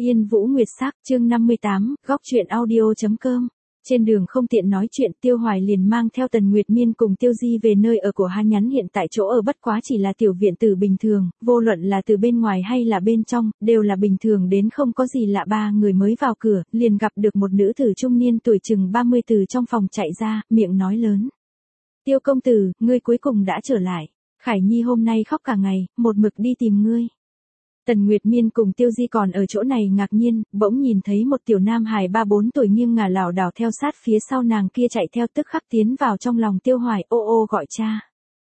Yên Vũ Nguyệt Sắc, chương 58, góc truyện audio.com. Trên đường không tiện nói chuyện, Tiêu Hoài liền mang theo Tần Nguyệt Miên cùng Tiêu Di về nơi ở của Hà Nhắn hiện tại chỗ ở bất quá chỉ là tiểu viện tử bình thường, vô luận là từ bên ngoài hay là bên trong, đều là bình thường đến không có gì lạ. Ba người mới vào cửa, liền gặp được một nữ tử trung niên tuổi chừng 30 từ trong phòng chạy ra, miệng nói lớn. Tiêu công tử, ngươi cuối cùng đã trở lại. Khải Nhi hôm nay khóc cả ngày, một mực đi tìm ngươi. Tần Nguyệt Miên cùng Tiêu Di còn ở chỗ này ngạc nhiên, bỗng nhìn thấy một tiểu nam hài 3-4 tuổi nghiêng ngả lảo đảo theo sát phía sau nàng kia chạy theo, tức khắc tiến vào trong lòng Tiêu Hoài, ô ô gọi cha.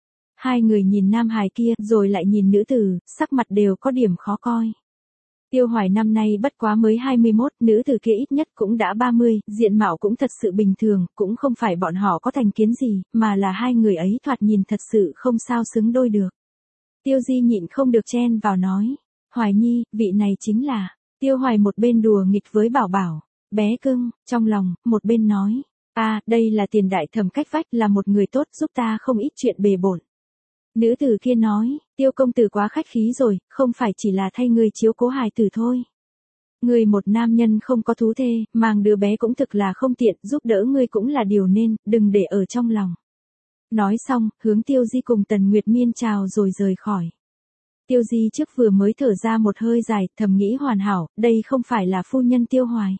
Hai người nhìn nam hài kia, rồi lại nhìn nữ tử, sắc mặt đều có điểm khó coi. Tiêu Hoài năm nay bất quá mới 21, nữ tử kia ít nhất cũng đã 30, diện mạo cũng thật sự bình thường, cũng không phải bọn họ có thành kiến gì, mà là hai người ấy thoạt nhìn thật sự không sao xứng đôi được. Tiêu Di nhịn không được chen vào nói. Hoài Nhi, vị này chính là. Tiêu Hoài một bên đùa nghịch với Bảo Bảo, bé cưng, trong lòng, một bên nói. Đây là Tiền đại thẩm cách vách, là một người tốt, giúp ta không ít chuyện bề bộn. Nữ tử kia nói, Tiêu công tử quá khách khí rồi, không phải chỉ là thay người chiếu cố hài tử thôi. Người một nam nhân không có thú thê, mang đứa bé cũng thực là không tiện, giúp đỡ ngươi cũng là điều nên, đừng để ở trong lòng. Nói xong, hướng Tiêu Di cùng Tần Nguyệt Miên chào rồi rời khỏi. Tiêu Di trước vừa mới thở ra một hơi dài, thầm nghĩ hoàn hảo, đây không phải là phu nhân Tiêu Hoài.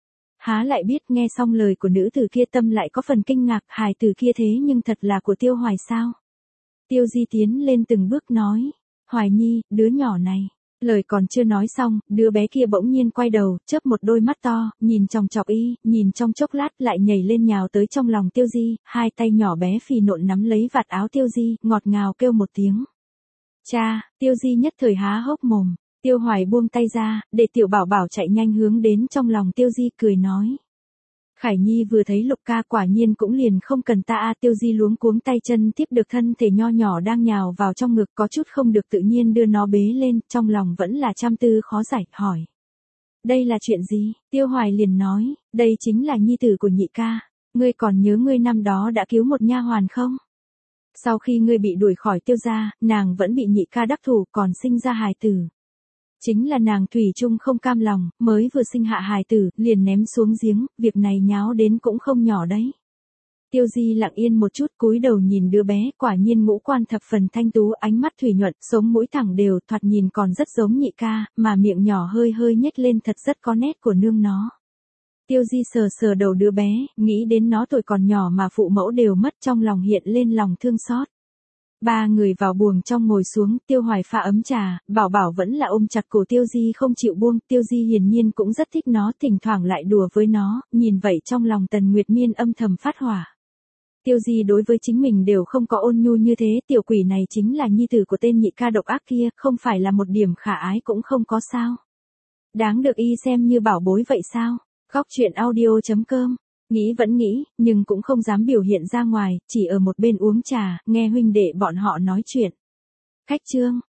Há lại biết, nghe xong lời của nữ tử kia tâm lại có phần kinh ngạc, hài tử kia thế nhưng thật là của Tiêu Hoài sao? Tiêu Di tiến lên từng bước nói, Hoài Nhi, đứa nhỏ này. Lời còn chưa nói xong, đứa bé kia bỗng nhiên quay đầu, chớp một đôi mắt to, nhìn chòng chọc y, nhìn trong chốc lát lại nhảy lên nhào tới trong lòng Tiêu Di, hai tay nhỏ bé phì nộn nắm lấy vạt áo Tiêu Di, ngọt ngào kêu một tiếng. Cha, Tiêu Di nhất thời há hốc mồm. Tiêu Hoài buông tay ra, để tiểu Bảo Bảo chạy nhanh hướng đến trong lòng Tiêu Di, cười nói. Khải Nhi vừa thấy Lục ca quả nhiên cũng liền không cần ta. Tiêu Di luống cuống tay chân tiếp được thân thể nho nhỏ đang nhào vào trong ngực, có chút không được tự nhiên đưa nó bế lên, trong lòng vẫn là trăm tư khó giải, hỏi. Đây là chuyện gì? Tiêu Hoài liền nói, đây chính là nhi tử của nhị ca. Ngươi còn nhớ ngươi năm đó đã cứu một nha hoàn không? Sau khi ngươi bị đuổi khỏi Tiêu gia, nàng vẫn bị nhị ca đắc thủ, còn sinh ra hài tử. Chính là nàng thủy chung không cam lòng, mới vừa sinh hạ hài tử, liền ném xuống giếng, việc này nháo đến cũng không nhỏ đấy. Tiêu Di lặng yên một chút, cúi đầu nhìn đứa bé, quả nhiên ngũ quan thập phần thanh tú, ánh mắt thủy nhuận, sống mũi thẳng đều, thoạt nhìn còn rất giống nhị ca, mà miệng nhỏ hơi hơi nhếch lên thật rất có nét của nương nó. Tiêu Di sờ sờ đầu đứa bé, nghĩ đến nó tuổi còn nhỏ mà phụ mẫu đều mất, trong lòng hiện lên lòng thương xót. Ba người vào buồng trong ngồi xuống, Tiêu Hoài pha ấm trà, Bảo Bảo vẫn là ôm chặt cổ Tiêu Di không chịu buông, Tiêu Di hiển nhiên cũng rất thích nó, thỉnh thoảng lại đùa với nó, nhìn vậy trong lòng Tần Nguyệt Miên âm thầm phát hỏa. Tiêu Di đối với chính mình đều không có ôn nhu như thế, tiểu quỷ này chính là nhi tử của tên nhị ca độc ác kia, không phải là một điểm khả ái cũng không có sao. Đáng được y xem như bảo bối vậy sao? Góc truyện audio.com. Nghĩ vẫn nghĩ, nhưng cũng không dám biểu hiện ra ngoài, chỉ ở một bên uống trà, nghe huynh đệ bọn họ nói chuyện. Khách trương,